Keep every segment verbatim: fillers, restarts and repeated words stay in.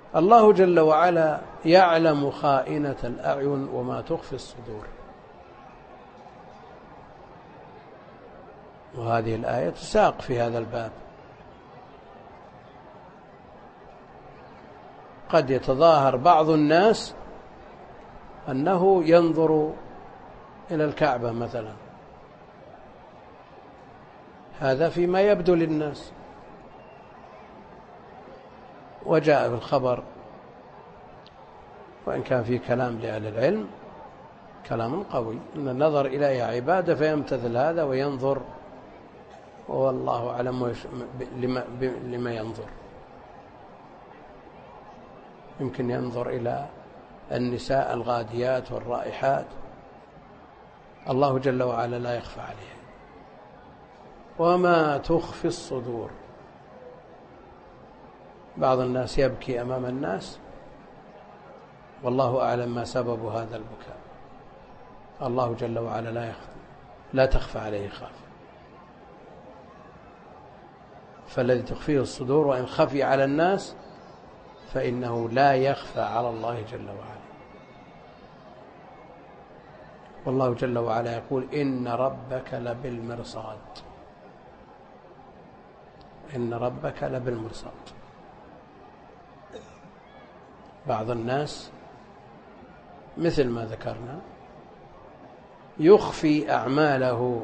الله جل وعلا يعلم خائنة الأعين وما تخفي الصدور. وهذه الآية تساق في هذا الباب. قد يتظاهر بعض الناس أنه ينظر إلى الكعبة مثلا، هذا فيما يبدو للناس. وجاء في الخبر، وإن كان في كلام لأهل العلم كلام قوي، أن النظر إليها عبادة فيمتثل هذا وينظر، والله أعلم لما, لما ينظر. يمكن ينظر إلى النساء الغاديات والرائحات، الله جل وعلا لا يخفى عليه. وما تخفي الصدور. بعض الناس يبكي أمام الناس والله أعلم ما سبب هذا البكاء. الله جل وعلا لا يخفى، لا تخفى عليه خافية. فالذي تخفيه الصدور وإن خفي على الناس فإنه لا يخفى على الله جل وعلا. والله جل وعلا يقول إن ربك لبالمرصاد. إن ربك لبالمرصاد. بعض الناس مثل ما ذكرنا يخفي أعماله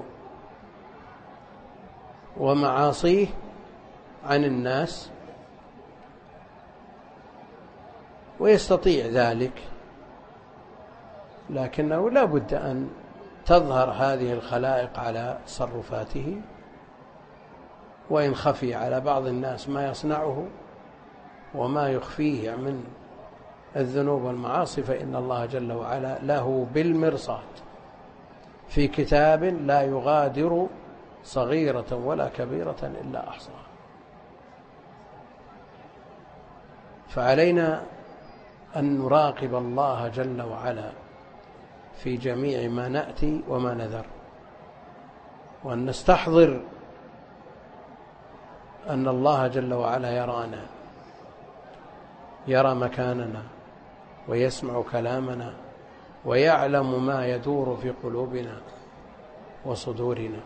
ومعاصيه عن الناس، ويستطيع ذلك، لكنه لا بد أن تظهر هذه الخلائق على تصرفاته. وإن خفي على بعض الناس ما يصنعه وما يخفيه من الذنوب والمعاصي فإن الله جل وعلا له بالمرصاد في كتاب لا يغادر صغيرة ولا كبيرة إلا أحصاها. فعلينا أن نراقب الله جل وعلا في جميع ما نأتي وما نذر، وأن نستحضر أن الله جل وعلا يرانا، يرى مكاننا ويسمع كلامنا ويعلم ما يدور في قلوبنا وصدورنا.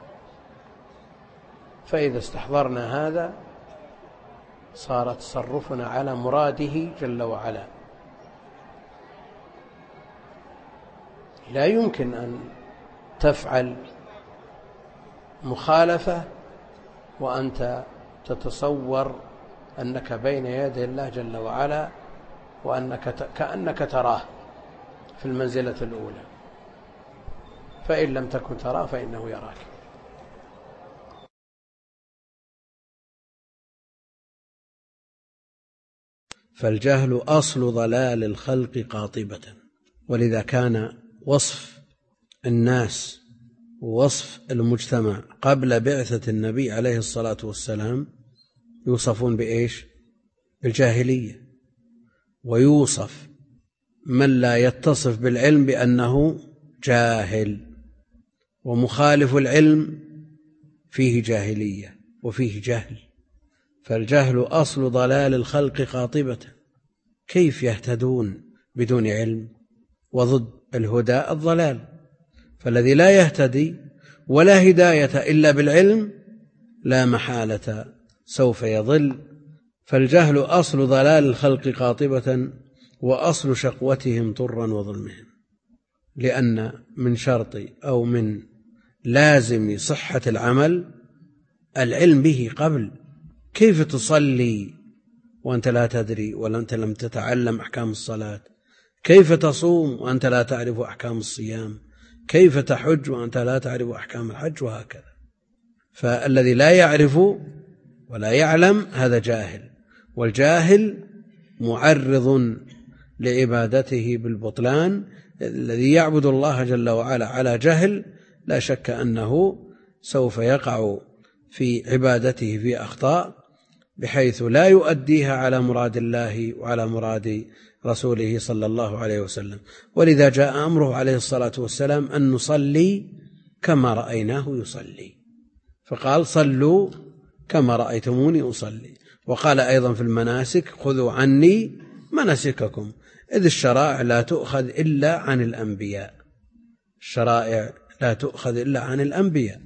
فإذا استحضرنا هذا صار تصرفنا على مراده جل وعلا. لا يمكن أن تفعل مخالفة وأنت تتصور أنك بين يدي الله جل وعلا وأنك كأنك تراه في المنزلة الأولى، فإن لم تكن تراه فإنه يراك. فالجهل أصل ضلال الخلق قاطبة. ولذا كان وصف الناس ووصف المجتمع قبل بعثة النبي عليه الصلاة والسلام يوصفون بإيش؟ بالجاهلية. ويوصف من لا يتصف بالعلم بأنه جاهل، ومخالف العلم فيه جاهلية وفيه جهل. فالجهل أصل ضلال الخلق قاطبة. كيف يهتدون بدون علم؟ وضد الهدى الضلال. فالذي لا يهتدي ولا هداية إلا بالعلم لا محالة سوف يضل. فالجهل أصل ضلال الخلق قاطبة وأصل شقوتهم طرا وظلمهم. لأن من شرط أو من لازم صحة العمل العلم به قبل. كيف تصلي وأنت لا تدري وأنت لم تتعلم أحكام الصلاة؟ كيف تصوم وأنت لا تعرف أحكام الصيام؟ كيف تحج وأنت لا تعرف أحكام الحج؟ وهكذا. فالذي لا يعرف ولا يعلم هذا جاهل، والجاهل معرض لعبادته بالبطلان. الذي يعبد الله جل وعلا على جهل لا شك أنه سوف يقع في عبادته في أخطاء بحيث لا يؤديها على مراد الله وعلى مراد رسوله صلى الله عليه وسلم. ولذا جاء أمره عليه الصلاة والسلام أن نصلي كما رأيناه يصلي، فقال صلوا كما رأيتموني أصلي. وقال أيضا في المناسك خذوا عني مناسككم، إذ الشرائع لا تؤخذ إلا عن الأنبياء، الشرائع لا تؤخذ إلا عن الأنبياء،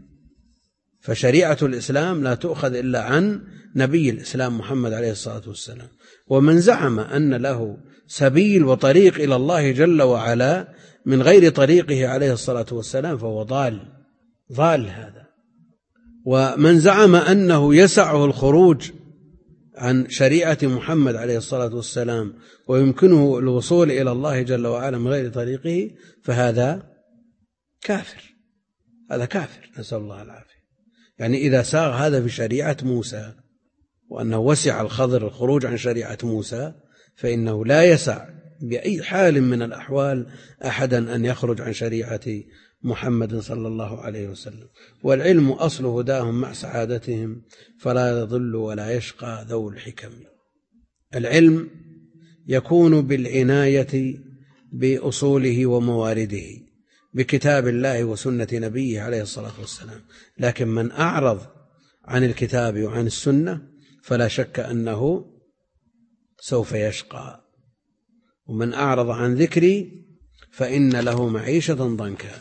فشريعة الإسلام لا تؤخذ إلا عن نبي الإسلام محمد عليه الصلاة والسلام. ومن زعم أن له سبيل وطريق إلى الله جل وعلا من غير طريقه عليه الصلاة والسلام فهو ضال ضال هذا. ومن زعم أنه يسعه الخروج عن شريعة محمد عليه الصلاة والسلام ويمكنه الوصول إلى الله جل وعلا من غير طريقه فهذا كافر، هذا كافر نسأل الله العافية. يعني إذا ساغ هذا في شريعة موسى وأنه وسع الخضر الخروج عن شريعة موسى فإنه لا يسع بأي حال من الأحوال أحدا أن يخرج عن شريعة محمد صلى الله عليه وسلم. والعلم أصل هداهم مع سعادتهم فلا يضل ولا يشقى ذو الحكم. العلم يكون بالعناية بأصوله وموارده بكتاب الله وسنة نبيه عليه الصلاة والسلام، لكن من أعرض عن الكتاب وعن السنة فلا شك أنه سوف يشقى. ومن أعرض عن ذكري فإن له معيشة ضنكا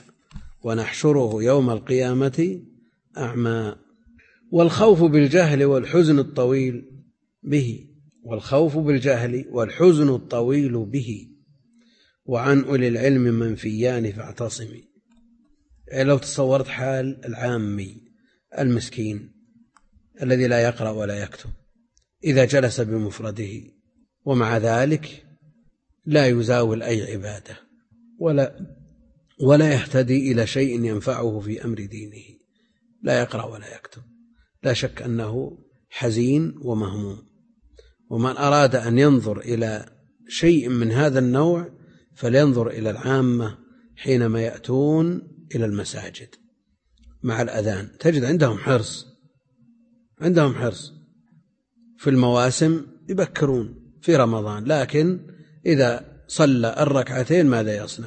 ونحشره يوم القيامة أعمى. والخوف بالجهل والحزن الطويل به والخوف بالجهل والحزن الطويل به وعن أولي العلم منفيان فاعتصمي. يعني لو تصورت حال العامي المسكين الذي لا يقرأ ولا يكتب إذا جلس بمفرده ومع ذلك لا يزاول أي عبادة ولا ولا يهتدي إلى شيء ينفعه في أمر دينه، لا يقرأ ولا يكتب، لا شك أنه حزين ومهموم. ومن أراد أن ينظر إلى شيء من هذا النوع فلينظر إلى العامة حينما يأتون إلى المساجد مع الأذان، تجد عندهم حرص عندهم حرص في المواسم يبكرون في رمضان، لكن إذا صلى الركعتين ماذا يصنع؟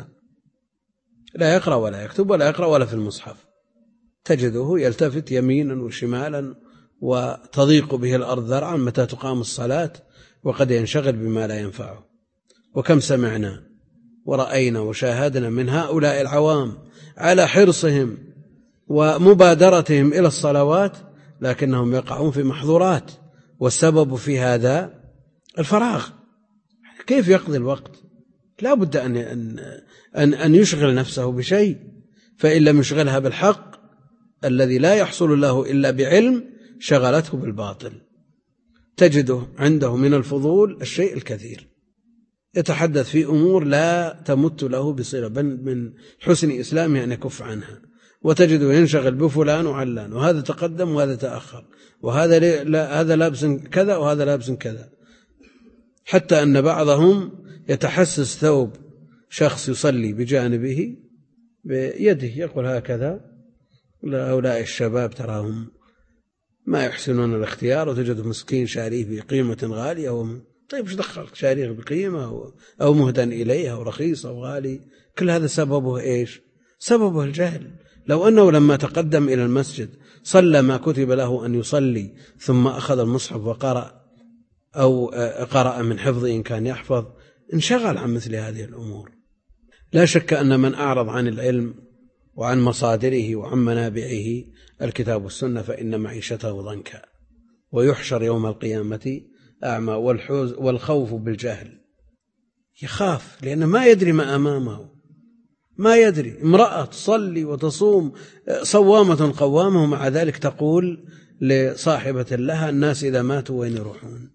لا يقرأ ولا يكتب ولا يقرأ ولا في المصحف، تجده يلتفت يمينا وشمالا وتضيق به الأرض ذرعا متى تقام الصلاة وقد ينشغل بما لا ينفعه. وكم سمعنا ورأينا وشاهدنا من هؤلاء العوام على حرصهم ومبادرتهم إلى الصلوات لكنهم يقعون في محظورات، والسبب في هذا الفراغ. كيف يقضي الوقت؟ لا بد أن, أن, أن يشغل نفسه بشيء، فإن لم يشغلها بالحق الذي لا يحصل له إلا بعلم شغلته بالباطل. تجده عنده من الفضول الشيء الكثير، يتحدث في أمور لا تمت له بصلة، بل من حسن إسلامه أن يكف عنها. وتجده ينشغل بفلان وعلان، وهذا تقدم وهذا تأخر، وهذا لا هذا لابس كذا وهذا لابس كذا، حتى أن بعضهم يتحسس ثوب شخص يصلي بجانبه بيده يقول هكذا. هؤلاء الشباب تراهم ما يحسنون الاختيار، وتجد مسكين شاريه بقيمة غالية وم... طيب ايش دخلك شاريه بقيمة أو... أو مهدا إليها أو رخيص أو غالي؟ كل هذا سببه إيش؟ سببه الجهل. لو أنه لما تقدم إلى المسجد صلى ما كتب له أن يصلي ثم أخذ المصحف وقرأ أو قرأ من حفظ إن كان يحفظ انشغل عن مثل هذه الأمور. لا شك أن من أعرض عن العلم وعن مصادره وعن منابعه الكتاب والسنة فإن معيشته ضنكا ويحشر يوم القيامة أعمى. والخوف بالجهل، يخاف لأنه ما يدري ما أمامه، ما يدري. امرأة تصلي وتصوم صوامة قوامة ومع ذلك تقول لصاحبة لها الناس إذا ماتوا وين يروحون؟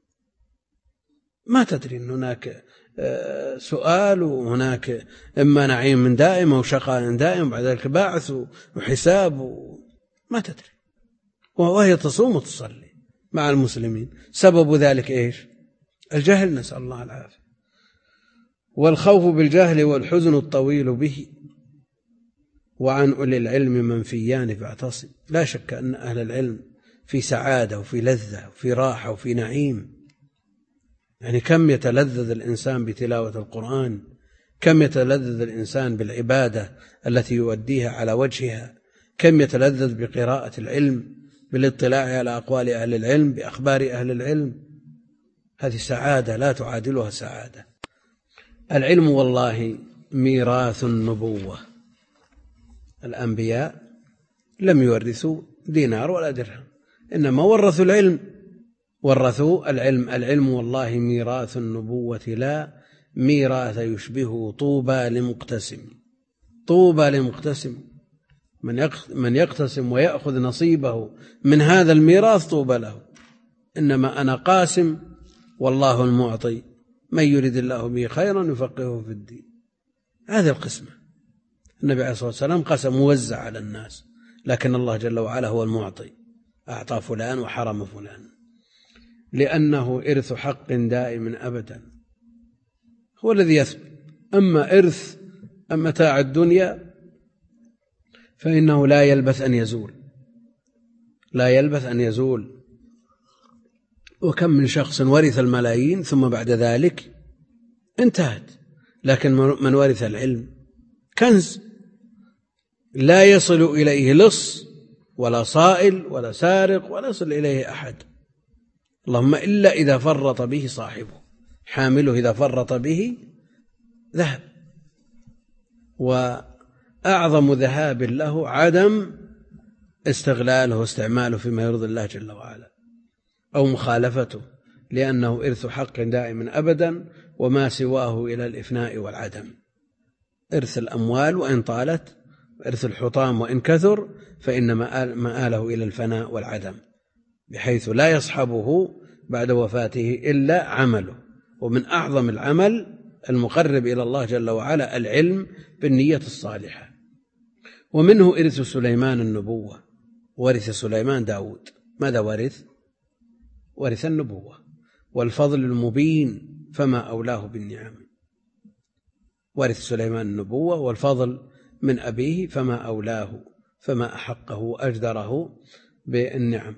ما تدري أن هناك سؤال وهناك إما نعيم من دائم أو شقاء دائم وبعد ذلك باعث وحساب، ما تدري، وهي تصوم وتصلي مع المسلمين. سبب ذلك إيش؟ الجهل، نسأل الله العافية. والخوف بالجهل والحزن الطويل به وعن أولي العلم منفيان فاعتصم. لا شك أن أهل العلم في سعادة وفي لذة وفي راحة وفي نعيم. يعني كم يتلذذ الإنسان بتلاوة القرآن، كم يتلذذ الإنسان بالعبادة التي يؤديها على وجهها، كم يتلذذ بقراءة العلم بالاطلاع على أقوال أهل العلم، بأخبار أهل العلم. هذه سعادة لا تعادلها سعادة. العلم والله ميراث النبوة. الأنبياء لم يورثوا دينار ولا درهم، إنما ورثوا العلم، ورثوا العلم. العلم والله ميراث النبوة لا ميراث يشبهه طوبى لمقتسم. طوبى لمقتسم، من يقتسم ويأخذ نصيبه من هذا الميراث طوبى له. إنما أنا قاسم والله المعطي، من يريد الله به خيرا يفقهه في الدين. هذه القسمة. النبي عليه الصلاة والسلام قسم موزع على الناس، لكن الله جل وعلا هو المعطي، أعطى فلان وحرم فلان، لأنه إرث حق دائم أبدا، هو الذي يثبت. أما إرث متاع الدنيا فإنه لا يلبث أن يزول، لا يلبث أن يزول. وكم من شخص ورث الملايين ثم بعد ذلك انتهت. لكن من ورث العلم كنز لا يصل إليه لص ولا صائل ولا سارق ولا يصل إليه أحد، اللهم إلا إذا فرط به صاحبه، حامله إذا فرط به ذهب. وأعظم ذهاب له عدم استغلاله واستعماله فيما يرضي الله جل وعلا أو مخالفته، لأنه إرث حق دائم أبدا، وما سواه إلى الإفناء والعدم. إرث الأموال وإن طالت، إرث الحطام وإن كثر، فإن مآله إلى الفناء والعدم، بحيث لا يصحبه بعد وفاته إلا عمله. ومن أعظم العمل المقرب إلى الله جل وعلا العلم بالنية الصالحة. ومنه إرث سليمان النبوة، ورث سليمان داود. ماذا ورث؟ ورث النبوة والفضل المبين، فما أولاه بالنعم. ورث سليمان النبوة والفضل من أبيه، فما أولاه، فما أحقه وأجدره بالنعم.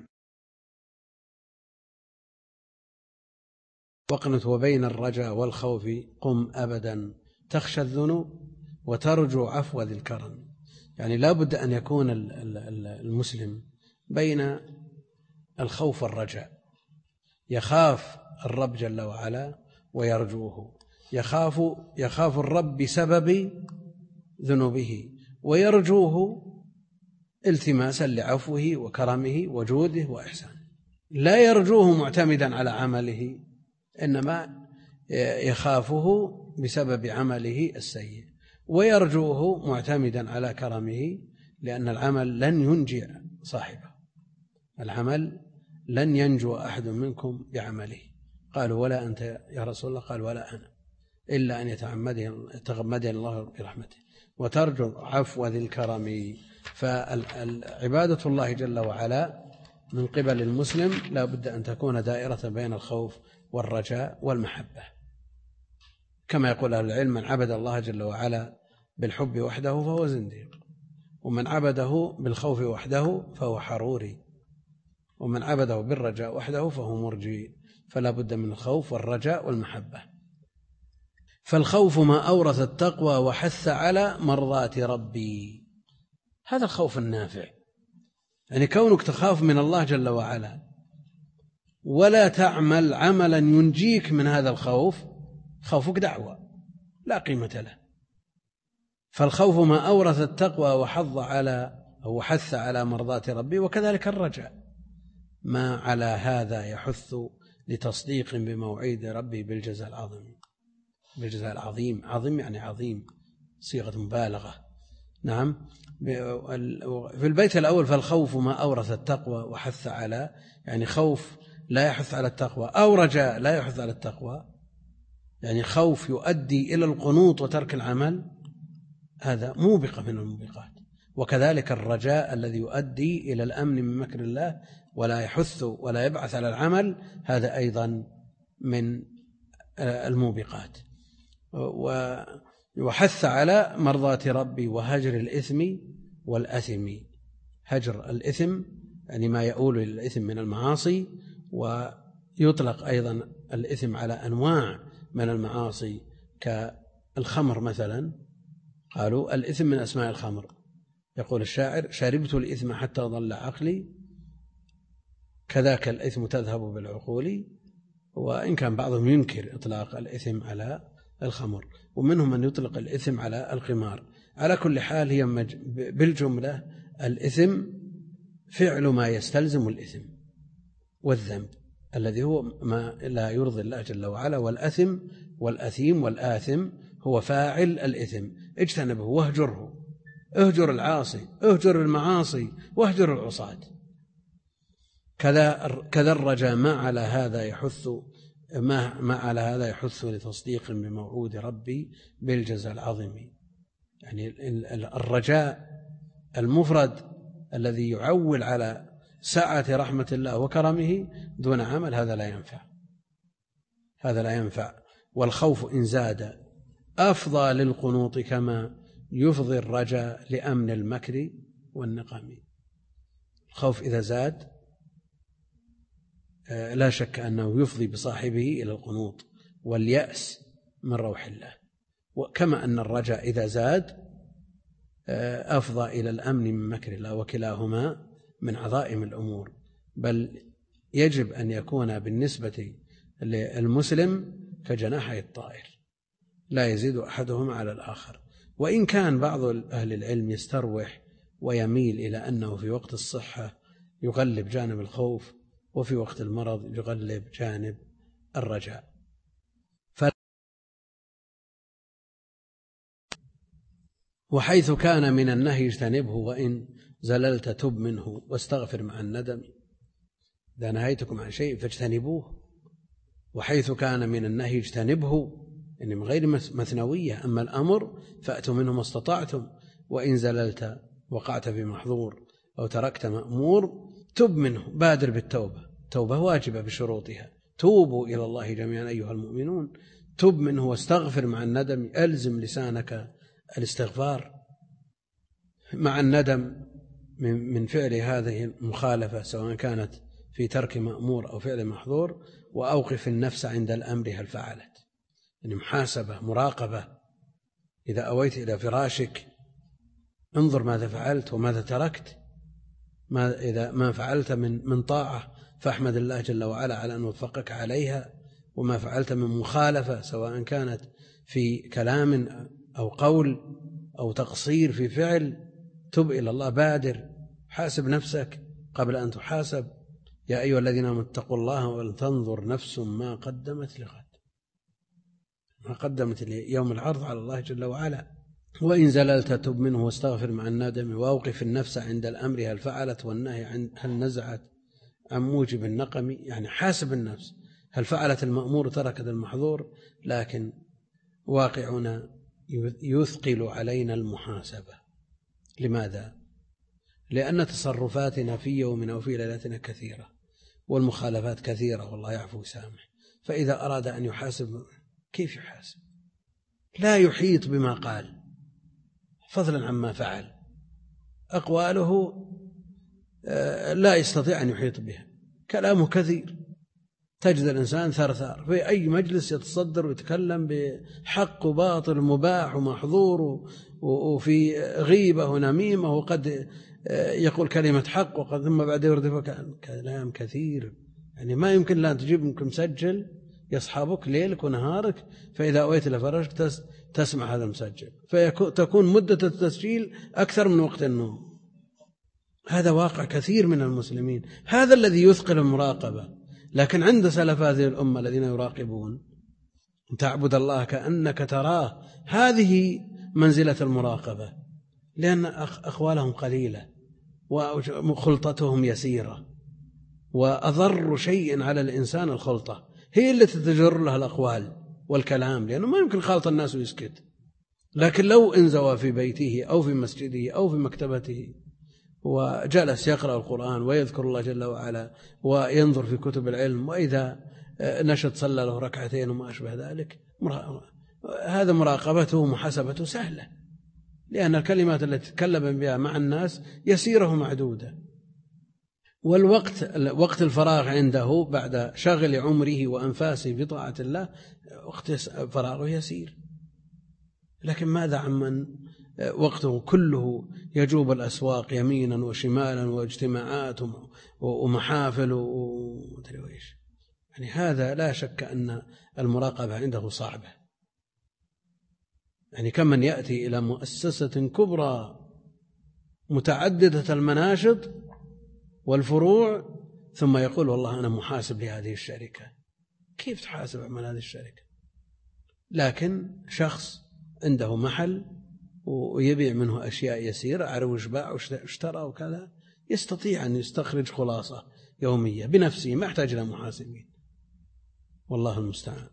واقنت وبين الرجاء والخوف قم أبدا، تخشى الذنوب وترجو عفو ذي الكرم. يعني لا بد أن يكون المسلم بين الخوف والرجاء، يخاف الرب جل وعلا ويرجوه، يخاف يخاف الرب بسبب ذنوبه ويرجوه التماسا لعفوه وكرمه وجوده وإحسانه. لا يرجوه معتمدا على عمله، إنما يخافه بسبب عمله السيء، ويرجوه معتمدا على كرمه، لأن العمل لن ينجي صاحبه، العمل لن ينجو أحد منكم بعمله. قالوا ولا أنت يا رسول الله؟ قال ولا أنا، إلا أن يتغمدني الله برحمته. وترجو عفو ذي الكرم. فالعبادة الله جل وعلا من قبل المسلم لا بد أن تكون دائرة بين الخوف والرجاء والمحبة، كما يقول أهل العلم: من عبد الله جل وعلا بالحب وحده فهو زنديق، ومن عبده بالخوف وحده فهو حروري، ومن عبده بالرجاء وحده فهو مرجي. فلا بد من الخوف والرجاء والمحبة. فالخوف ما أورث التقوى وحث على مرضات ربي، هذا الخوف النافع. يعني كونك تخاف من الله جل وعلا ولا تعمل عملا ينجيك من هذا الخوف، خوفك دعوة لا قيمة له. فالخوف ما أورث التقوى وحض على أو حث على مرضات ربي، وكذلك الرجاء ما على هذا يحث لتصديق بموعد ربي بالجزاء العظيم. بالجزاء العظيم، عظيم يعني عظيم، صيغة مبالغة. نعم. في البيت الأول فالخوف ما أورث التقوى وحث على، يعني خوف لا يحث على التقوى، أو رجاء لا يحث على التقوى، يعني خوف يؤدي إلى القنوط وترك العمل، هذا موبقة من الموبقات. وكذلك الرجاء الذي يؤدي إلى الأمن من مكر الله ولا يحث ولا يبعث على العمل، هذا أيضا من الموبقات. وحث على مرضات ربي وهجر الإثم والأثم. هجر الإثم يعني ما يؤول إلى الإثم من المعاصي، ويطلق أيضا الإثم على أنواع من المعاصي كالخمر مثلا. قالوا الإثم من أسماء الخمر. يقول الشاعر: شربت الإثم حتى ضل عقلي كذاك الإثم تذهب بالعقول، وإن كان بعضهم ينكر إطلاق الإثم على الخمر، ومنهم من يطلق الإثم على القمار. على كل حال هي بالجملة الإثم فعل ما يستلزم الإثم والذنب الذي هو ما لا يرضي الله جل وعلا، والأثم والأثيم والآثم هو فاعل الإثم. اجتنبه واهجره، اهجر العاصي، اهجر المعاصي، واهجر العصاة. كذا كذا الرجاء ما على هذا يحث ما ما على هذا يحث لتصديق بموعود ربي بالجزاء العظيم. يعني الرجاء المفرد الذي يعول على سعة رحمة الله وكرمه دون عمل هذا لا ينفع، هذا لا ينفع. والخوف إن زاد أفضى للقنوط كما يفضي الرجاء لأمن المكر والنقم. الخوف إذا زاد لا شك أنه يفضي بصاحبه إلى القنوط واليأس من روح الله، وكما أن الرجاء إذا زاد أفضى إلى الأمن من مكر الله، وكلاهما من عظائم الأمور. بل يجب أن يكون بالنسبة للمسلم كجناحي الطائر لا يزيد أحدهما على الآخر. وإن كان بعض أهل العلم يستروح ويميل إلى أنه في وقت الصحة يغلب جانب الخوف، وفي وقت المرض يغلب جانب الرجاء. ف... وحيث كان من النهي اجتنبه، وإن زللت تب منه واستغفر مع الندم. إذا نهيتكم عن شيء فاجتنبوه. وحيث كان من النهي اجتنبه، يعني من غير مثنوية. أما الأمر فأتوا منه ما استطعتم، وإن زللت وقعت في محظور أو تركت مأمور تب منه، بادر بالتوبة. توبة واجبة بشروطها. توبوا إلى الله جميعا أيها المؤمنون، تب منه واستغفر مع الندم. ألزم لسانك الاستغفار مع الندم من فعل هذه المخالفة، سواء كانت في ترك مأمور أو فعل محظور. وأوقف النفس عند الأمر هل فعلت، يعني محاسبة مراقبة. إذا أويت إلى فراشك انظر ماذا فعلت وماذا تركت. ما إذا ما فعلت من من طاعة فاحمد الله جل وعلا على أن وفقك عليها، وما فعلت من مخالفة سواء كانت في كلام أو قول أو تقصير في فعل تب إلى الله، بادر، حاسب نفسك قبل أن تحاسب. يا أيها الذين آمنوا اتقوا الله ولتنظر نفس ما قدمت لغد، ما قدمت ليوم العرض على الله جل وعلا. وإن زللت تب منه واستغفر مع الندم. وأوقف النفس عند الأمر هل فعلت، والنهي هل نزعت عن موجب النقم. يعني حاسب النفس هل فعلت المأمور تركت المحظور. لكن واقعنا يثقل علينا المحاسبة. لماذا؟ لأن تصرفاتنا في يومنا وفي ليلتنا كثيرة، والمخالفات كثيرة، والله يعفو ويسامح. فإذا أراد أن يحاسب كيف يحاسب؟ لا يحيط بما قال فضلا عما فعل. أقواله لا يستطيع أن يحيط بها، كلامه كثير. تجد الإنسان ثرثار في أي مجلس يتصدر ويتكلم بحق وباطل مباح ومحظور، وفي غيبة ونميمة، وقد يقول كلمة حق وقد ثم بعد يردف كلام كثير. يعني ما يمكن لا تجيب منك مسجل يصحبك ليلك ونهارك، فإذا أويت لفرجك تسمع هذا المسجل، فتكون مدة التسجيل أكثر من وقت النوم. هذا واقع كثير من المسلمين، هذا الذي يثقل المراقبة. لكن عند سلف هذه الأمة الذين يراقبون تعبد الله كأنك تراه، هذه منزلة المراقبة، لأن أقوالهم قليلة وخلطتهم يسيرة، وأضر شيء على الإنسان الخلطة هي اللي تتجر له الأقوال والكلام، لأنه ما يمكن خالط الناس ويسكت. لكن لو انزوى في بيته أو في مسجده أو في مكتبته وجلس يقرأ القرآن ويذكر الله جل وعلا وينظر في كتب العلم، وإذا نشط صلى له ركعتين وما أشبه ذلك، هذا مراقبته ومحاسبته سهلة، لأن الكلمات التي تتكلم بها مع الناس يسيرة ومعدودة. والوقت وقت الفراغ عنده بعد شغل عمره وأنفاسه بطاعة الله وقت فراغه يسير. لكن ماذا عمن وقته كله يجوب الأسواق يمينا وشمالا واجتماعات ومحافل ومدري وإيش، يعني هذا لا شك أن المراقبة عنده صعبة. يعني كم من يأتي إلى مؤسسة كبرى متعددة المناشط والفروع ثم يقول والله أنا محاسب لهذه الشركة. كيف تحاسب عمل هذه الشركة؟ لكن شخص عنده محل ويبيع منه أشياء يسيرة، عروش باع واشترى وكذا، يستطيع أن يستخرج خلاصة يومية بنفسه، ما يحتاج إلى محاسبين. والله المستعان.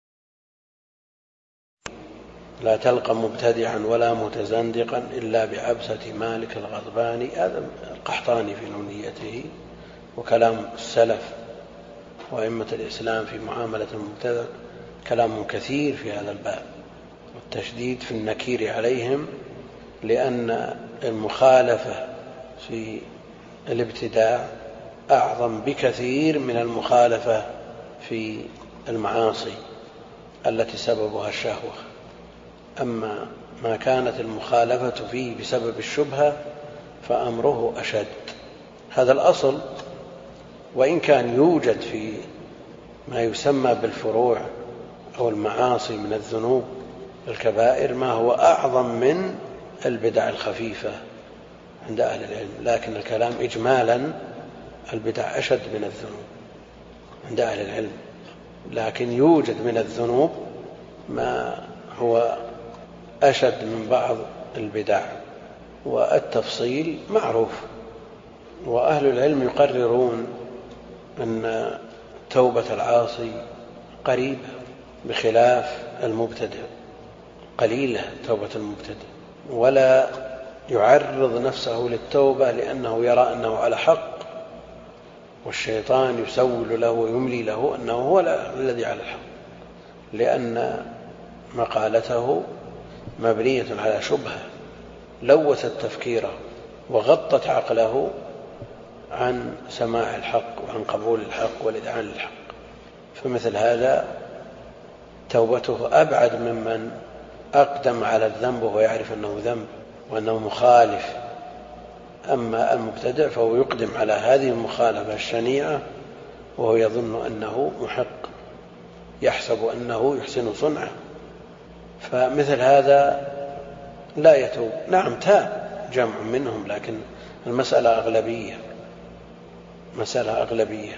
لا تلقى مبتدعا ولا متزندقا إلا بعبسة مالك الغضباني. هذا القحطاني في نونيته، وكلام السلف وأئمة الإسلام في معاملة المبتدع كلام كثير في هذا الباب، والتشديد في النكير عليهم، لأن المخالفة في الابتداع أعظم بكثير من المخالفة في المعاصي التي سببها الشهوة. أما ما كانت المخالفة فيه بسبب الشبهة فأمره أشد. هذا الأصل، وإن كان يوجد في ما يسمى بالفروع أو المعاصي من الذنوب الكبائر ما هو أعظم من البدع الخفيفة عند أهل العلم، لكن الكلام إجمالا البدع أشد من الذنوب عند أهل العلم، لكن يوجد من الذنوب ما هو أشد من بعض البدع، والتفصيل معروف. وأهل العلم يقررون أن توبة العاصي قريبة بخلاف المبتدع، قليلة توبة المبتدع، ولا يعرض نفسه للتوبة لأنه يرى أنه على حق، والشيطان يسول له ويملي له أنه هو الذي على الحق، لأن مقالته مبنية على شبهة لوثت تفكيره وغطت عقله عن سماع الحق وعن قبول الحق والإذعان للحق. فمثل هذا توبته أبعد ممن أقدم على الذنب وهو يعرف أنه ذنب وأنه مخالف. أما المبتدع فهو يقدم على هذه المخالفة الشنيعة وهو يظن أنه محق، يحسب أنه يحسن صنعه، فمثل هذا لا يتوب. نعم تاب جمع منهم، لكن المسألة أغلبية، مسألة أغلبية.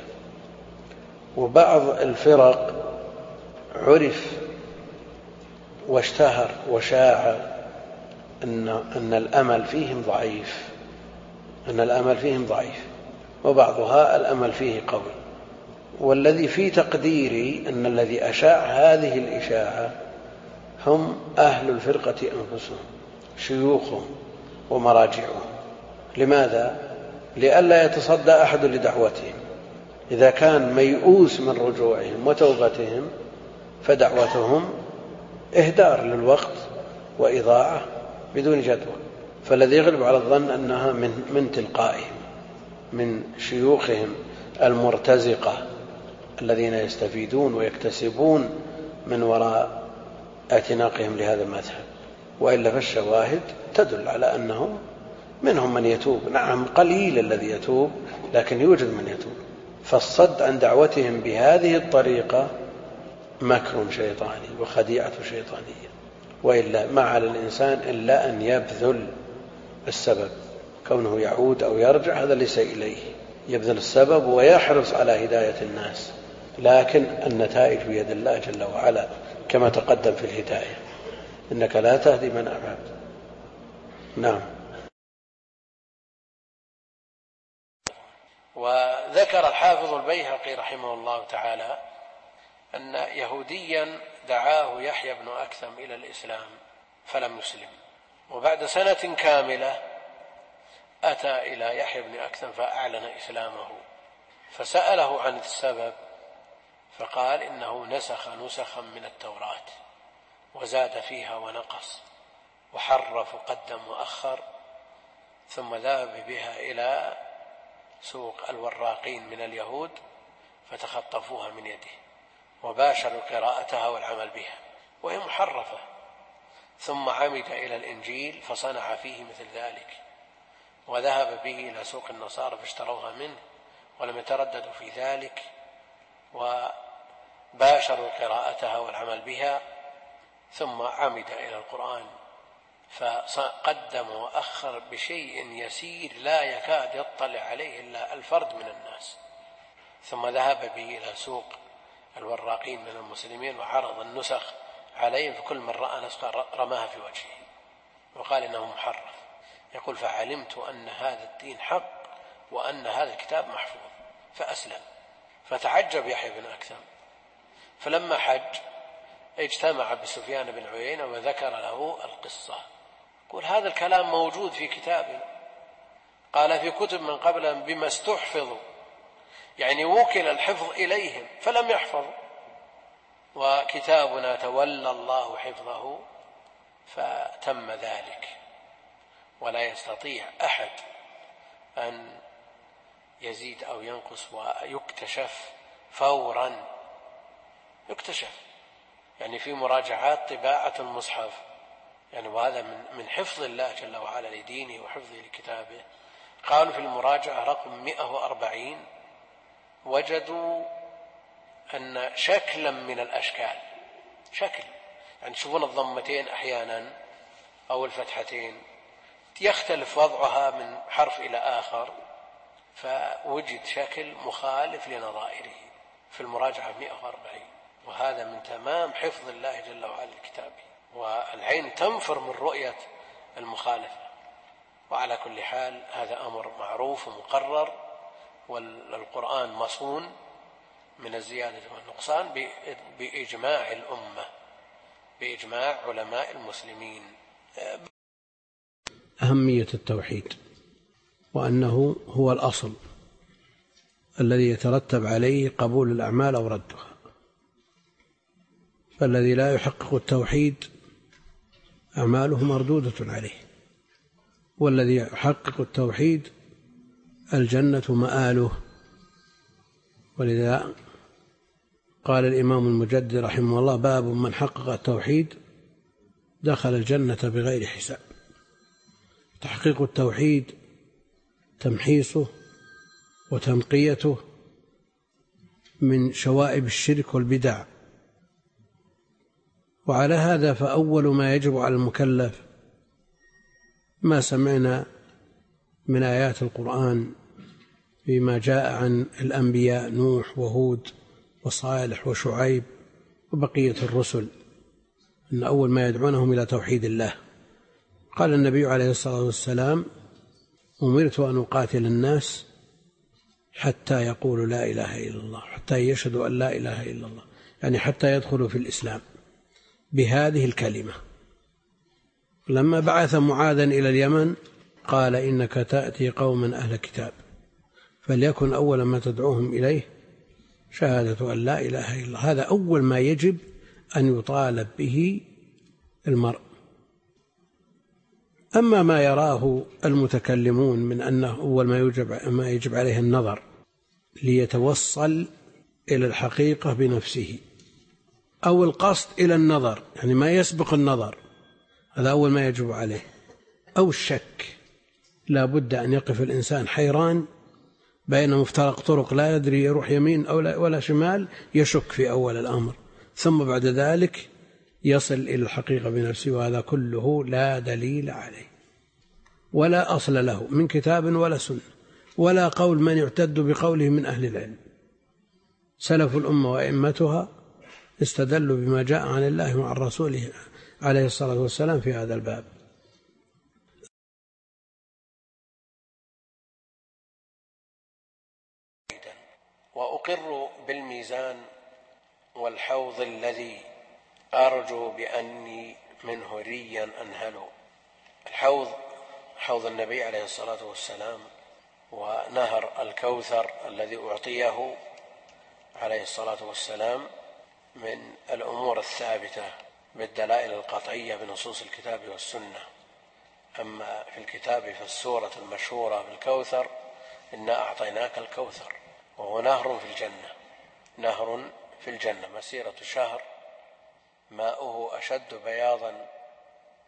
وبعض الفرق عرف واشتهر وشاع أن, أن الأمل فيهم ضعيف، أن الأمل فيهم ضعيف، وبعضها الأمل فيه قوي. والذي في تقديري أن الذي أشاع هذه الإشاعة هم أهل الفرقة أنفسهم، شيوخهم ومراجعهم. لماذا؟ لئلا يتصدى أحد لدعوتهم. إذا كان ميؤوس من رجوعهم وتوبتهم فدعوتهم إهدار للوقت وإضاعة بدون جدوى. فالذي يغلب على الظن أنها من, من تلقائهم، من شيوخهم المرتزقة الذين يستفيدون ويكتسبون من وراء اعتناقهم لهذا المذهب. وإلا فالشواهد تدل على أنه منهم من يتوب، نعم قليل الذي يتوب، لكن يوجد من يتوب. فالصد عن دعوتهم بهذه الطريقة مكر شيطاني وخديعة شيطانية. وإلا ما على الإنسان إلا أن يبذل السبب، كونه يعود أو يرجع هذا ليس إليه، يبذل السبب ويحرص على هداية الناس، لكن النتائج بيد الله جل وعلا كما تقدم في الهداية، إنك لا تهدي من أحببت. نعم. وذكر الحافظ البيهقي رحمه الله تعالى أن يهوديا دعاه يحيى بن أكثم إلى الإسلام فلم يسلم، وبعد سنة كاملة أتى إلى يحيى بن أكثم فأعلن إسلامه، فسأله عن السبب فقال إنه نسخ نسخا من التوراة وزاد فيها ونقص وحرف وقدم وأخر، ثم ذهب بها إلى سوق الوراقين من اليهود فتخطفوها من يده وباشروا قراءتها والعمل بها وهي محرفة، ثم عمد إلى الإنجيل فصنع فيه مثل ذلك، وذهب به إلى سوق النصارى فاشتروها منه ولم يترددوا في ذلك، وباشروا قراءتها والعمل بها. ثم عمد إلى القرآن فقدم وأخر بشيء يسير لا يكاد يطلع عليه إلا الفرد من الناس، ثم ذهب به إلى سوق الوراقين من المسلمين وعرض النسخ عليهم، فكل من رأى نسخة رماها في وجهه وقال إنه محرف. يقول فعلمت أن هذا الدين حق وأن هذا الكتاب محفوظ فأسلم. فتعجب يحيى بن أكثم، فلما حج اجتمع بسفيان بن عيينة وذكر له القصة. يقول هذا الكلام موجود في كتابنا، قال في كتب من قبلهم بما استحفظوا، يعني وكل الحفظ إليهم فلم يحفظوا، وكتابنا تولى الله حفظه فتم ذلك. ولا يستطيع أحد أن يزيد أو ينقص، ويكتشف فورا، يكتشف يعني في مراجعات طباعة المصحف، يعني وهذا من من حفظ الله جل وعلا لدينه وحفظه لكتابه. قالوا في المراجعة رقم مئة وأربعين وجدوا أن شكلا من الأشكال، شكل يعني تشوفون الضمتين أحيانا أو الفتحتين يختلف وضعها من حرف إلى آخر، فوجد شكل مخالف لنظائره في المراجعة مئة وأربعين، وهذا من تمام حفظ الله جل وعلا لكتابه، والعين تنفر من رؤية المخالفة. وعلى كل حال هذا أمر معروف ومقرر، والقرآن مصون من الزيادة والنقصان بإجماع الأمة، بإجماع علماء المسلمين. أهمية التوحيد، وأنه هو الأصل الذي يترتب عليه قبول الأعمال أو ردها، فالذي لا يحقق التوحيد أعماله مردودة عليه، والذي يحقق التوحيد الجنة مآله. ولذا قال الإمام المجدد رحمه الله: باب من حقق التوحيد دخل الجنة بغير حساب. تحقيق التوحيد تمحيصه وتنقيته من شوائب الشرك والبدع، وعلى هذا فأول ما يجب على المكلف ما سمعنا من آيات القرآن فيما جاء عن الأنبياء نوح وهود وصالح وشعيب وبقية الرسل، أن أول ما يدعونهم إلى توحيد الله. قال النبي عليه الصلاة والسلام: أمرت أن أقاتل الناس حتى يقولوا لا إله إلا الله، حتى يشهدوا أن لا إله إلا الله، يعني حتى يدخلوا في الإسلام بهذه الكلمة. لما بعث معاذا إلى اليمن قال: إنك تأتي قوما أهل كتاب فليكن أول ما تدعوهم إليه شهادة أن لا إله إلا الله. هذا أول ما يجب أن يطالب به المرء. أما ما يراه المتكلمون من أنه أول ما يجب, ما يجب عليه النظر ليتوصل إلى الحقيقة بنفسه، أو القصد إلى النظر يعني ما يسبق النظر، هذا أول ما يجب عليه، أو الشك، لا بد أن يقف الإنسان حيران بين مفترق طرق لا يدري يروح يمين أو ولا شمال، يشك في أول الأمر، ثم بعد ذلك يصل إلى الحقيقة بنفسه، وهذا كله لا دليل عليه ولا أصل له من كتاب ولا سنة ولا قول من يعتد بقوله من أهل العلم. سلف الأمة وأئمتها استدلوا بما جاء عن الله وعن رسوله عليه الصلاة والسلام في هذا الباب. وأقر بالميزان والحوض الذي أرجو بأني منه ريا أنهل. الحوض حوض النبي عليه الصلاة والسلام، ونهر الكوثر الذي أعطيه عليه الصلاة والسلام من الأمور الثابتة بالدلائل القطعية بنصوص الكتاب والسنة. أما في الكتاب في السورة المشهورة بالكوثر: إنا أعطيناك الكوثر، وهو نهر في الجنة، نهر في الجنة مسيرة شهر ماؤه أشد بياضا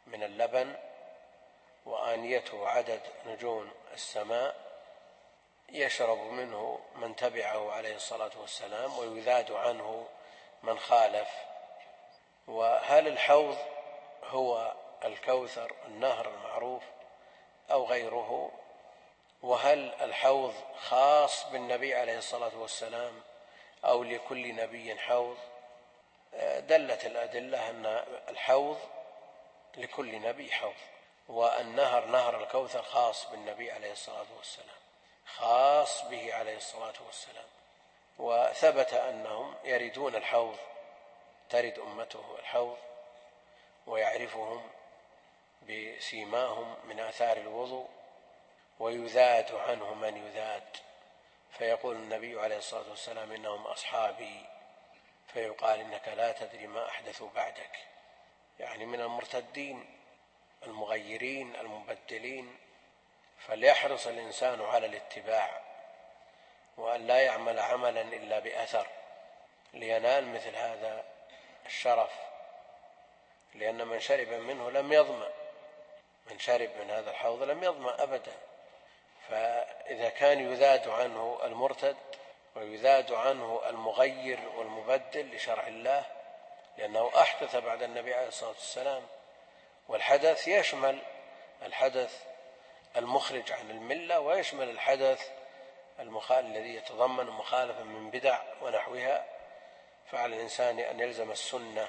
من اللبن وآنيته عدد نجوم السماء يشرب منه من تبعه عليه الصلاة والسلام ويذاد عنه من خالف. وهل الحوض هو الكوثر النهر المعروف أو غيره؟ وهل الحوض خاص بالنبي عليه الصلاة والسلام أو لكل نبي حوض؟ دلت الأدلة أن الحوض لكل نبي حوض، والنهر نهر الكوثر خاص بالنبي عليه الصلاة والسلام، خاص به عليه الصلاة والسلام. وثبت أنهم يردون الحوض، ترد أمته الحوض ويعرفهم بسيماهم من آثار الوضوء ويذاد عنه من يذاد، فيقول النبي عليه الصلاة والسلام إنهم أصحابي، فيقال إنك لا تدري ما أحدثوا بعدك، يعني من المرتدين المغيرين المبدلين. فليحرص الإنسان على الاتباع وأن لا يعمل عملا إلا بأثر لينال مثل هذا الشرف، لأن من شرب منه لم يظمأ، من شرب من هذا الحوض لم يظمأ أبدا. فإذا كان يذاد عنه المرتد ويذاد عنه المغير والمبدل لشرع الله، لأنه أحدث بعد النبي عليه الصلاة والسلام، والحدث يشمل الحدث المخرج عن الملة ويشمل الحدث الذي يتضمن مخالفة من بدع ونحوها، فعلى الإنسان أن يلزم السنة.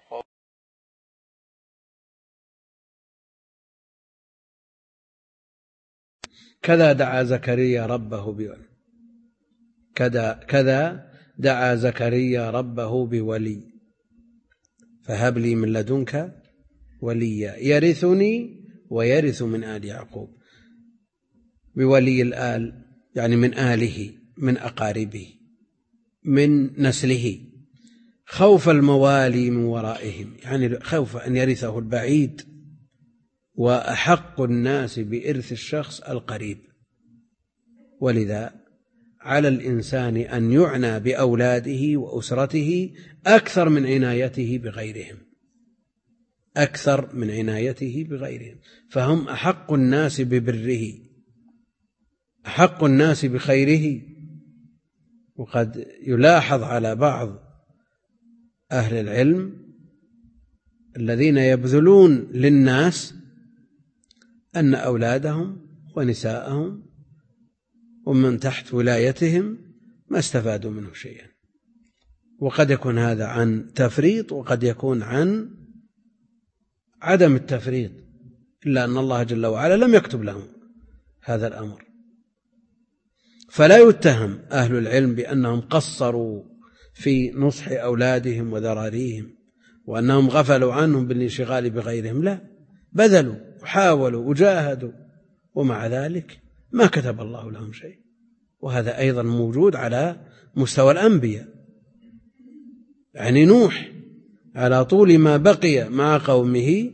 كذا دعا زكريا ربه بولي كذا كذا دعا زكريا ربه بولي فهب لي من لدنك وليا يرثني ويرث من آل يعقوب. بولي الآل يعني من آله، من أقاربه، من نسله، خوف الموالي من ورائهم، يعني خوف أن يرثه البعيد، وأحق الناس بإرث الشخص القريب. ولذا على الإنسان أن يعنى بأولاده وأسرته أكثر من عنايته بغيرهم، أكثر من عنايته بغيرهم، فهم أحق الناس ببره، أحق الناس بخيره. وقد يلاحظ على بعض أهل العلم الذين يبذلون للناس أن أولادهم ونساءهم ومن تحت ولايتهم ما استفادوا منه شيئا، وقد يكون هذا عن تفريط وقد يكون عن عدم التفريط، إلا أن الله جل وعلا لم يكتب لهم هذا الأمر. فلا يتهم أهل العلم بأنهم قصروا في نصح أولادهم وذراريهم وأنهم غفلوا عنهم بالانشغال بغيرهم، لا، بذلوا وحاولوا وجاهدوا، ومع ذلك ما كتب الله لهم شيء. وهذا أيضا موجود على مستوى الأنبياء، يعني نوح على طول ما بقي مع قومه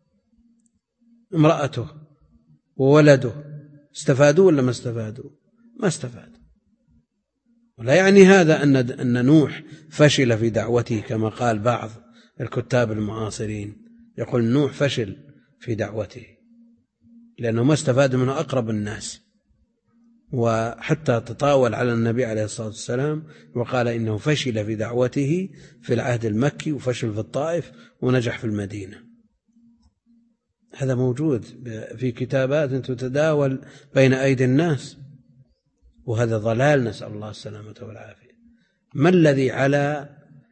امرأته وولده استفادوا ولا ما استفادوا؟ ما استفادوا. ولا يعني هذا أن أن نوح فشل في دعوته كما قال بعض الكتاب المعاصرين، يقول نوح فشل في دعوته لأنه ما استفاد منه أقرب الناس، وحتى تطاول على النبي عليه الصلاة والسلام وقال إنه فشل في دعوته في العهد المكي وفشل في الطائف ونجح في المدينة. هذا موجود في كتابات تتداول بين أيدي الناس، وهذا ضلال، نسأل الله السلامة والعافية. ما الذي على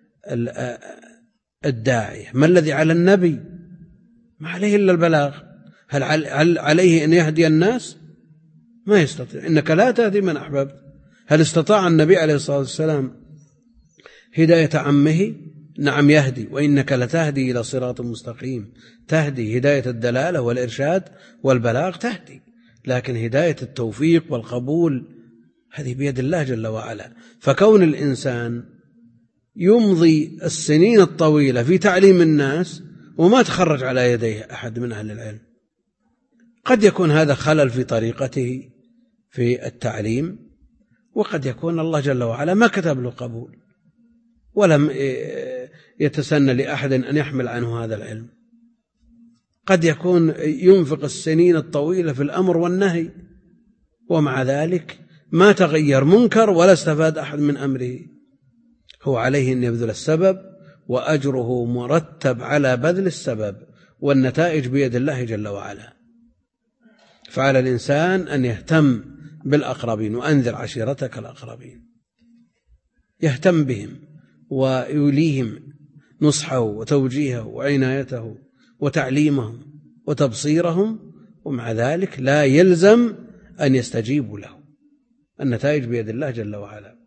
الداعية؟ ما الذي على النبي؟ ما عليه إلا البلاغ. هل عليه أن يهدي الناس؟ ما يستطيع، إنك لا تهدي من أحببت. هل استطاع النبي عليه الصلاة والسلام هداية عمه؟ نعم يهدي، وإنك لتهدي إلى صراط مستقيم، تهدي هداية الدلالة والإرشاد والبلاغ تهدي، لكن هداية التوفيق والقبول هذه بيد الله جل وعلا. فكون الإنسان يمضي السنين الطويلة في تعليم الناس وما تخرج على يديه أحد من أهل العلم، قد يكون هذا خلل في طريقته في التعليم، وقد يكون الله جل وعلا ما كتب له قبول ولم يتسنى لأحد أن يحمل عنه هذا العلم. قد يكون ينفق السنين الطويلة في الأمر والنهي، ومع ذلك ما تغير منكر ولا استفاد أحد من أمره. هو عليه أن يبذل السبب، وأجره مرتب على بذل السبب، والنتائج بيد الله جل وعلا. فعلى الإنسان أن يهتم بالأقربين، وأنذر عشيرتك الأقربين، يهتم بهم ويوليهم نصحه وتوجيهه وعنايته وتعليمهم وتبصيرهم، ومع ذلك لا يلزم أن يستجيبوا له، النتائج بيد الله جل وعلا.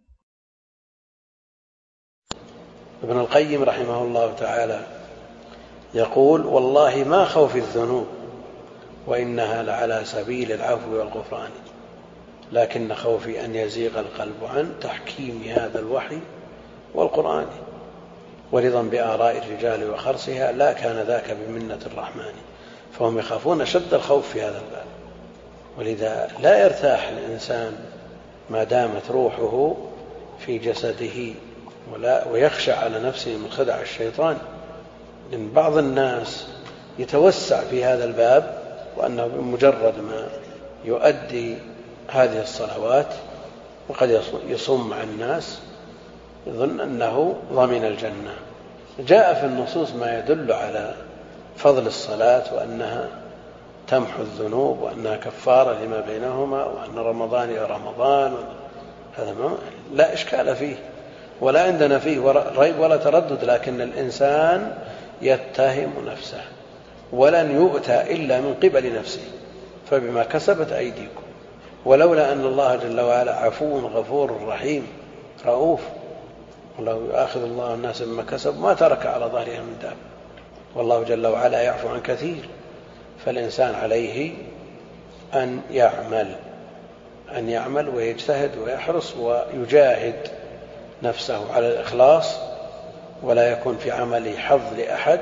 ابن القيم رحمه الله تعالى يقول: والله ما خوف الذنوب، وإنها لعلى سبيل العفو والغفران، لكن خوفي أن يزيغ القلب عن تحكيم هذا الوحي والقرآن، ورضا بآراء الرجال وخرصها، لا كان ذاك بمنة الرحمن. فهم يخافون شد الخوف في هذا الباب، ولذا لا يرتاح الإنسان ما دامت روحه في جسده، ولا ويخشى على نفسه من خدع الشيطان. لأن بعض الناس يتوسع في هذا الباب، وأنه بمجرد ما يؤدي هذه الصلوات وقد يصوم مع الناس يظن أنه ضمن الجنة. جاء في النصوص ما يدل على فضل الصلاة، وأنها تمحو الذنوب، وأنها كفارة لما بينهما، وأن رمضان يا رمضان. هذا ما لا إشكال فيه، ولا عندنا فيه ريب ولا تردد، لكن الإنسان يتهم نفسه، ولن يؤتى إلا من قبل نفسه، فبما كسبت أيديكم. ولولا أن الله جل وعلا عفو غفور رحيم رؤوف، ولو يؤاخذ الله الناس بما كسب ما ترك على ظهرها من دابة، والله جل وعلا يعفو عن كثير. فالإنسان عليه أن يعمل أن يعمل ويجتهد ويحرص ويجاهد نفسه على الإخلاص، ولا يكون في عمله حظ لأحد،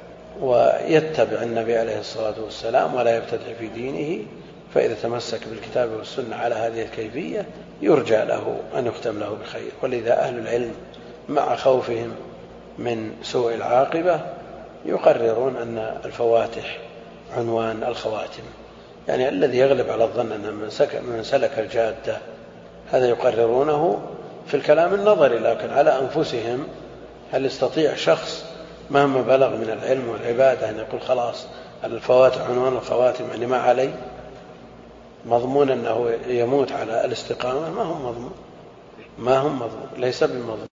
ويتبع النبي عليه الصلاة والسلام ولا يبتدع في دينه. فإذا تمسك بالكتاب والسنة على هذه الكيفية يرجى له أن يختم له بخير. ولذا أهل العلم مع خوفهم من سوء العاقبة يقررون أن الفواتح عنوان الخواتم، يعني الذي يغلب على الظن أن من سلك الجادة، هذا يقررونه في الكلام النظري. لكن على أنفسهم، هل يستطيع شخص مهما بلغ من العلم والعبادة أن يقول خلاص الفواتح عنوان الخواتم، يعني ما علي مضمون أنه يموت على الاستقامة؟ ما هم مضمون، ما هم مضمون، ليس بمضمون.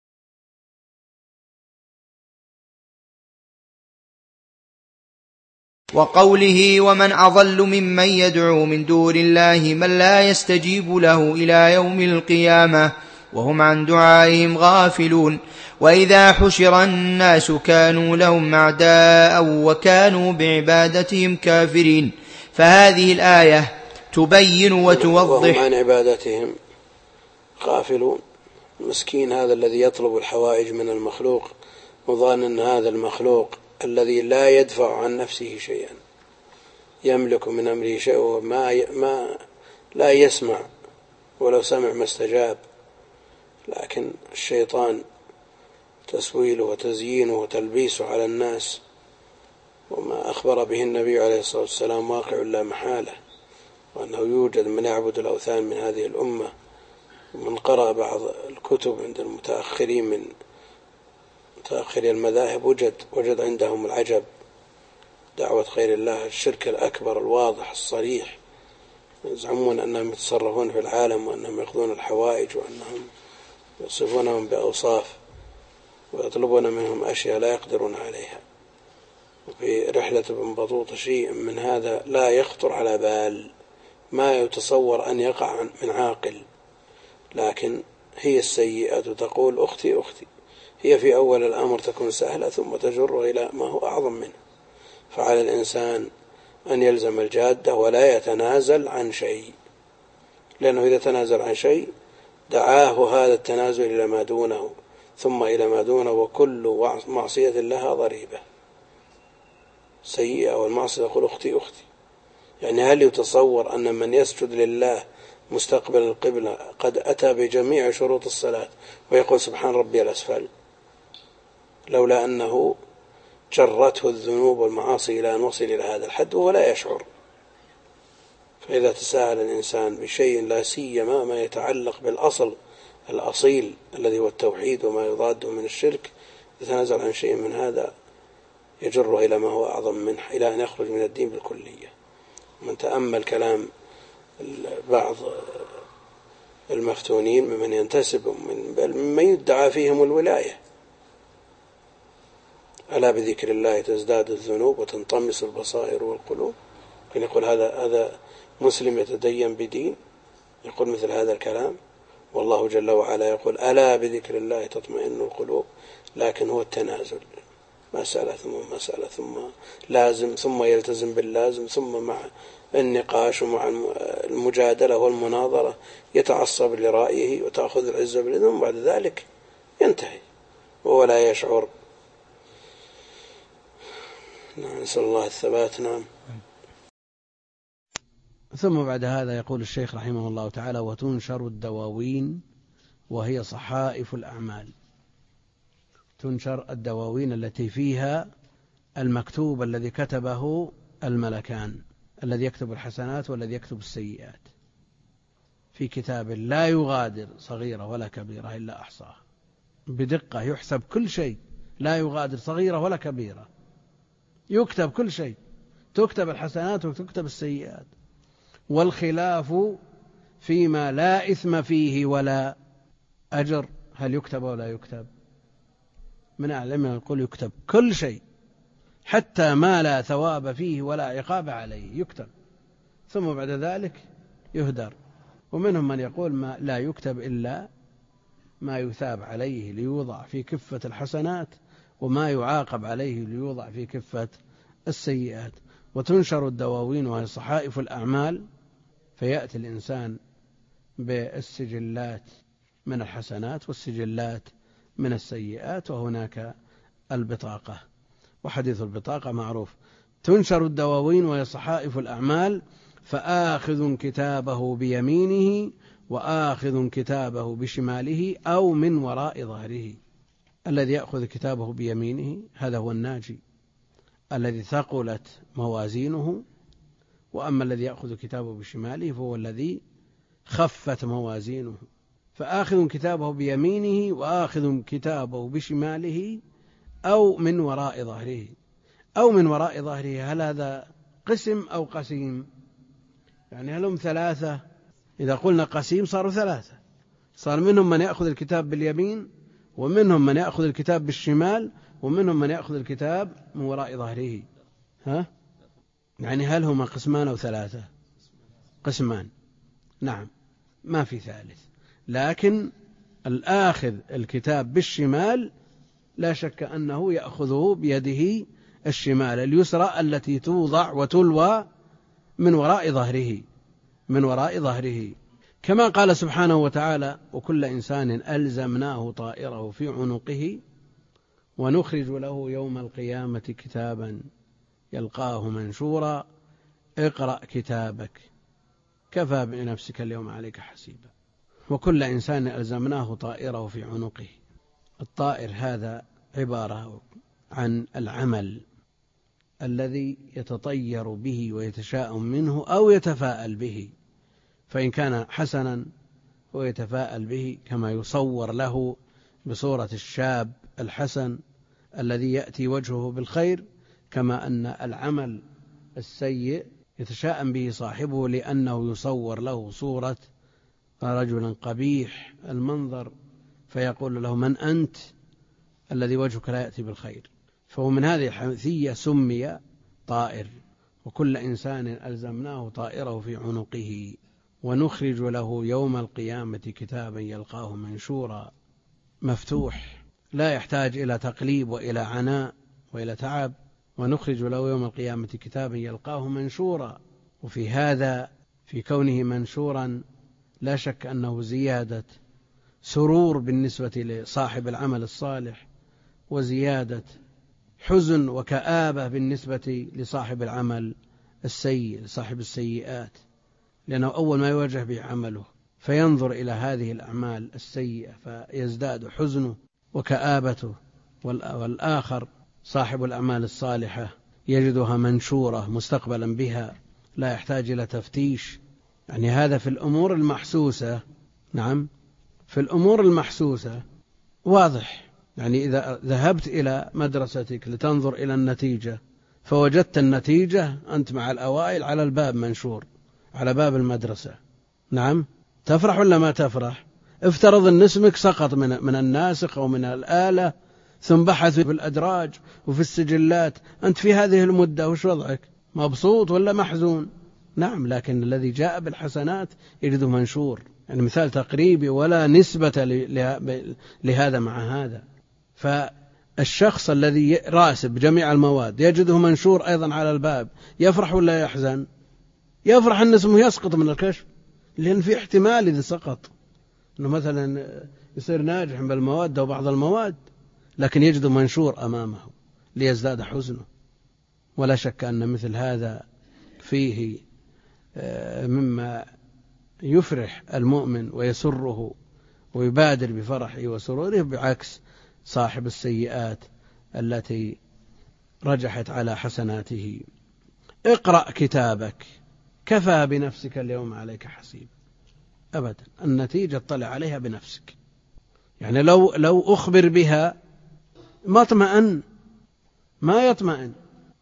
وقوله: ومن أضل ممن يدعو من دون الله من لا يستجيب له إلى يوم القيامة وهم عن دعائهم غافلون. وإذا حشر الناس كانوا لهم أعداء وكانوا بعبادتهم كافرين. فهذه الآية تبين وتوضح. وهم عن عبادتهم غافلون. مسكين هذا الذي يطلب الحوائج من المخلوق، وظن أن هذا المخلوق الذي لا يدفع عن نفسه شيئا، يملك من أمره شيء، وما ما لا يسمع، ولو سمع ما استجاب. لكن الشيطان تسويله وتزيينه وتلبيسه على الناس، وما أخبر به النبي عليه الصلاة والسلام واقع لا محالة، وأنه يوجد من يعبد الأوثان من هذه الأمة. ومن قرأ بعض الكتب عند المتأخرين من متأخري المذاهب وجد وجد عندهم العجب، دعوة غير الله، الشرك الأكبر الواضح الصريح. يزعمون أنهم يتصرفون في العالم، وأنهم يأخذون الحوائج، وأنهم يصفونهم بأوصاف، ويطلبون منهم أشياء لا يقدرون عليها. وفي رحلة ابن بطوطة شيء من هذا لا يخطر على بال، ما يتصور أن يقع من عاقل. لكن هي السيئة تقول أختي أختي، هي في أول الأمر تكون سهلة ثم تجر إلى ما هو أعظم منه. فعلى الإنسان أن يلزم الجادة ولا يتنازل عن شيء، لأنه إذا تنازل عن شيء دعاه هذا التنازل إلى ما دونه ثم إلى ما دونه، وكل معصية لها ضريبة. سيئة والمعصية يقول أختي أختي، يعني هل يتصور أن من يسجد لله مستقبل القبلة قد أتى بجميع شروط الصلاة ويقول سبحان ربي الأسفل، لولا أنه جرته الذنوب والمعاصي إلى أن وصل إلى هذا الحد وهو لا يشعر. فإذا تساهل الإنسان بشيء لا سيما ما يتعلق بالأصل الأصيل الذي هو التوحيد وما يضاده من الشرك، يتنازل عن شيء من هذا يجره إلى ما هو أعظم منه، إلى أن يخرج من الدين بالكلية. من تأمل كلام بعض المفتونين ممن ينتسب من ممن يدعى فيهم الولاية: ألا بذكر الله تزداد الذنوب وتنطمس البصائر والقلوب. كان يقول هذا هذا مسلم يتدين بدين يقول مثل هذا الكلام، والله جل وعلا يقول: ألا بذكر الله تطمئن القلوب. لكن هو التنازل، مسألة ثم مسألة ثم لازم ثم يلتزم باللازم ثم مع النقاش ومع المجادلة والمناظرة يتعصب لرأيه وتأخذ العزة بالإذن، وبعد ذلك ينتهي وهو لا يشعر. نسأل الله الثبات. نعم. ثم بعد هذا يقول الشيخ رحمه الله تعالى: وتنشر الدواوين وهي صحائف الأعمال. تنشر الدواوين التي فيها المكتوب الذي كتبه الملكان، الذي يكتب الحسنات والذي يكتب السيئات، في كتاب لا يغادر صغيرة ولا كبيرة إلا أحصاها. بدقة يحسب كل شيء، لا يغادر صغيرة ولا كبيرة، يكتب كل شيء، تكتب الحسنات وتكتب السيئات. والخلاف فيما لا إثم فيه ولا أجر، هل يكتب ولا يكتب؟ من أعلمنا يقول يكتب كل شيء، حتى ما لا ثواب فيه ولا عقاب عليه يكتب، ثم بعد ذلك يهدر. ومنهم من يقول ما لا يكتب إلا ما يثاب عليه ليوضع في كفة الحسنات، وما يعاقب عليه ليوضع في كفة السيئات. وتنشر الدواوين وهي صحائف الأعمال، فيأتي الإنسان بالسجلات من الحسنات والسجلات من السيئات، وهناك البطاقة، وحديث البطاقة معروف. تنشر الدواوين وهي صحائف الأعمال، فآخذ كتابه بيمينه وآخذ كتابه بشماله أو من وراء ظهره. الذي يأخذ كتابه بيمينه هذا هو الناجي الذي ثقلت موازينه، وأما الذي يأخذ كتابه بشماله فهو الذي خفت موازينه. فآخذ كتابه بيمينه وآخذ كتابه بشماله أو من وراء ظهره. أو من وراء ظهره، هل هذا قسم أو قسيم؟ يعني هل هم ثلاثة؟ إذا قلنا قسيم صاروا ثلاثة، صار منهم من يأخذ الكتاب باليمين، ومنهم من يأخذ الكتاب بالشمال، ومنهم من يأخذ الكتاب من وراء ظهره. ها؟ يعني هل هما قسمان أو ثلاثة؟ قسمان، نعم، ما في ثالث. لكن الآخذ الكتاب بالشمال لا شك أنه يأخذه بيده الشمال اليسرى التي توضع وتلوى من وراء ظهره، من وراء ظهره، كما قال سبحانه وتعالى: وكل إنسان ألزمناه طائره في عنقه ونخرج له يوم القيامة كتابا يلقاه منشورا اقرأ كتابك كفى بنفسك اليوم عليك حسيبا. وكل إنسان ألزمناه طائره في عنقه. الطائر هذا عبارة عن العمل الذي يتطير به ويتشاءم منه أو يتفاءل به، فإن كان حسنا هو يتفاءل به كما يصور له بصورة الشاب الحسن الذي يأتي وجهه بالخير، كما أن العمل السيء يتشاءم به صاحبه لأنه يصور له صورة رجل قبيح المنظر، فيقول له: من أنت الذي وجهك لا يأتي بالخير؟ فهو من هذه الحيثية سمي طائر. وكل إنسان ألزمناه طائره في عنقه ونخرج له يوم القيامة كتابا يلقاه منشورا، مفتوح، لا يحتاج إلى تقليب وإلى عناء وإلى تعب. ونخرج له يوم القيامة كتابا يلقاه منشورا. وفي هذا، في كونه منشورا، لا شك أنه زيادة سرور بالنسبة لصاحب العمل الصالح، وزيادة حزن وكآبة بالنسبة لصاحب العمل السيء، لصاحب السيئات، لأنه أول ما يواجه به عمله فينظر إلى هذه الأعمال السيئة فيزداد حزنه وكآبته، والآخر صاحب الأعمال الصالحة يجدها منشورة مستقبلا بها، لا يحتاج إلى تفتيش. يعني هذا في الأمور المحسوسة. نعم، في الأمور المحسوسة واضح. يعني إذا ذهبت إلى مدرستك لتنظر إلى النتيجة فوجدت النتيجة، أنت مع الأوائل على الباب منشور على باب المدرسة، نعم، تفرح ولا ما تفرح؟ افترض أن اسمك سقط من من الناسخ أو من الآلة، ثم بحثوا في الأدراج وفي السجلات، أنت في هذه المدة وش وضعك؟ مبسوط ولا محزون؟ نعم، لكن الذي جاء بالحسنات يجده منشور. يعني مثال تقريبي ولا نسبة لهذا مع هذا. فالشخص الذي راسب جميع المواد يجده منشور أيضا على الباب، يفرح ولا يحزن؟ يفرح أن اسمه يسقط من الكشف، لأن في احتمال إذا سقط أنه مثلا يصير ناجح بالمواد أو بعض المواد، لكن يجده منشور أمامه ليزداد حزنه. ولا شك أن مثل هذا فيه مما يفرح المؤمن ويسره ويبادر بفرحه وسروره، بعكس صاحب السيئات التي رجحت على حسناته. اقرأ كتابك كفى بنفسك اليوم عليك حسيب. أبدا، النتيجة اطلع عليها بنفسك. يعني لو لو أخبر بها ما اطمئن، ما يطمئن.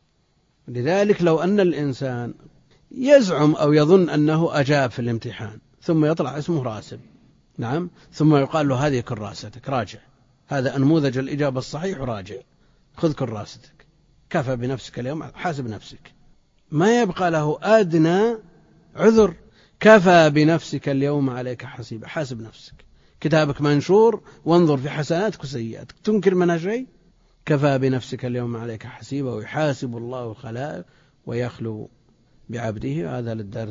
لذلك لو أن الإنسان يزعم أو يظن أنه أجاب في الامتحان ثم يطلع اسمه راسب، نعم، ثم يقال له هذه كراستك، راجع، هذا أنموذج الإجابة الصحيح، راجع، خذ كراستك، كفى بنفسك اليوم، حاسب نفسك، ما يبقى له أدنى عذر. كفى بنفسك اليوم عليك حسيب، حاسب نفسك، كتابك منشور، وانظر في حسناتك وسيئاتك، تنكر منها شيء؟ كفى بنفسك اليوم عليك حسيبا، ويحاسب الله الخلائق ويخلو بعبده. هذا للدرس.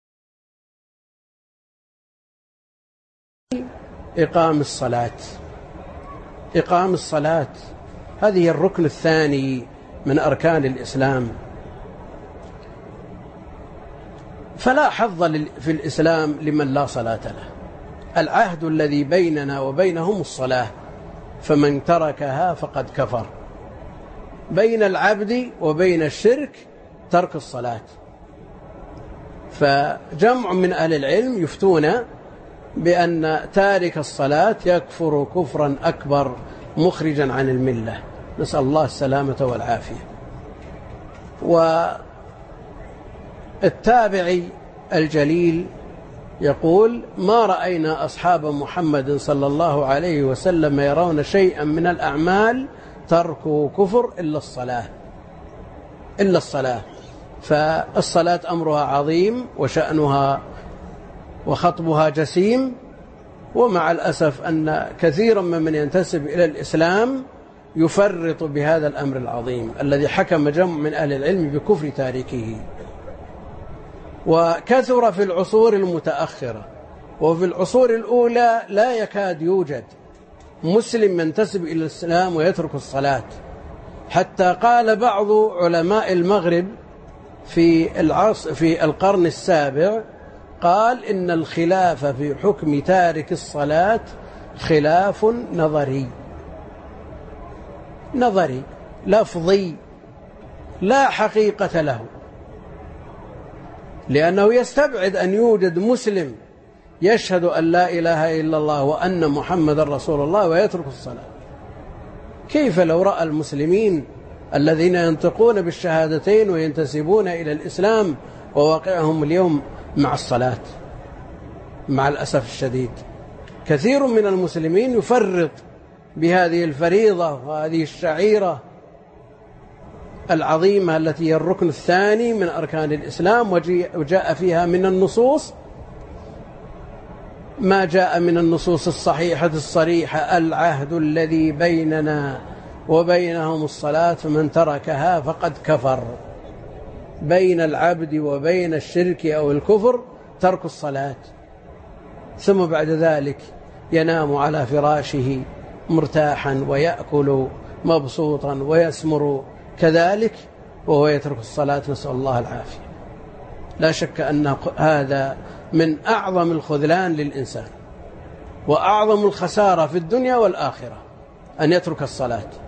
إقام الصلاة. إقام الصلاة هذه الركن الثاني من أركان الإسلام. فلا حظ في الإسلام لمن لا صلاة له. العهد الذي بيننا وبينهم الصلاة، فمن تركها فقد كفر. بين العبد وبين الشرك ترك الصلاة. فجمع من أهل العلم يفتون بأن تارك الصلاة يكفر كفرا أكبر مخرجا عن الملة، نسأل الله السلامة والعافية. والتابعي الجليل يقول: ما رأينا أصحاب محمد صلى الله عليه وسلم يرون شيئا من الأعمال تركوا كفر إلا الصلاة، إلا الصلاة. فالصلاة أمرها عظيم وشأنها وخطبها جسيم، ومع الأسف أن كثيرا ممن ينتسب إلى الإسلام يفرط بهذا الأمر العظيم الذي حكم جمع من أهل العلم بكفر تاركه. وكثر في العصور المتأخرة، وفي العصور الأولى لا يكاد يوجد مسلم ينتسب إلى الإسلام ويترك الصلاة، حتى قال بعض علماء المغرب في العصر في القرن السابع، قال إن الخلاف في حكم تارك الصلاة خلاف نظري، نظري لفظي لا حقيقة له، لأنه يستبعد أن يوجد مسلم يشهد أن لا إله إلا الله وأن محمد رسول الله ويترك الصلاة. كيف لو رأى المسلمين الذين ينطقون بالشهادتين وينتسبون إلى الإسلام وواقعهم اليوم مع الصلاة؟ مع الأسف الشديد كثير من المسلمين يفرط بهذه الفريضة وهذه الشعيرة العظيمة التي هي الركن الثاني من أركان الإسلام، وجاء فيها من النصوص ما جاء من النصوص الصحيحة الصريحة: العهد الذي بيننا وبينهم الصلاة فمن تركها فقد كفر. بين العبد وبين الشرك أو الكفر ترك الصلاة. ثم بعد ذلك ينام على فراشه مرتاحا ويأكل مبسوطا ويسمر كذلك وهو يترك الصلاة، نسأل الله العافية. لا شك أن هذا من أعظم الخذلان للإنسان وأعظم الخسارة في الدنيا والآخرة، أن يترك الصلاة.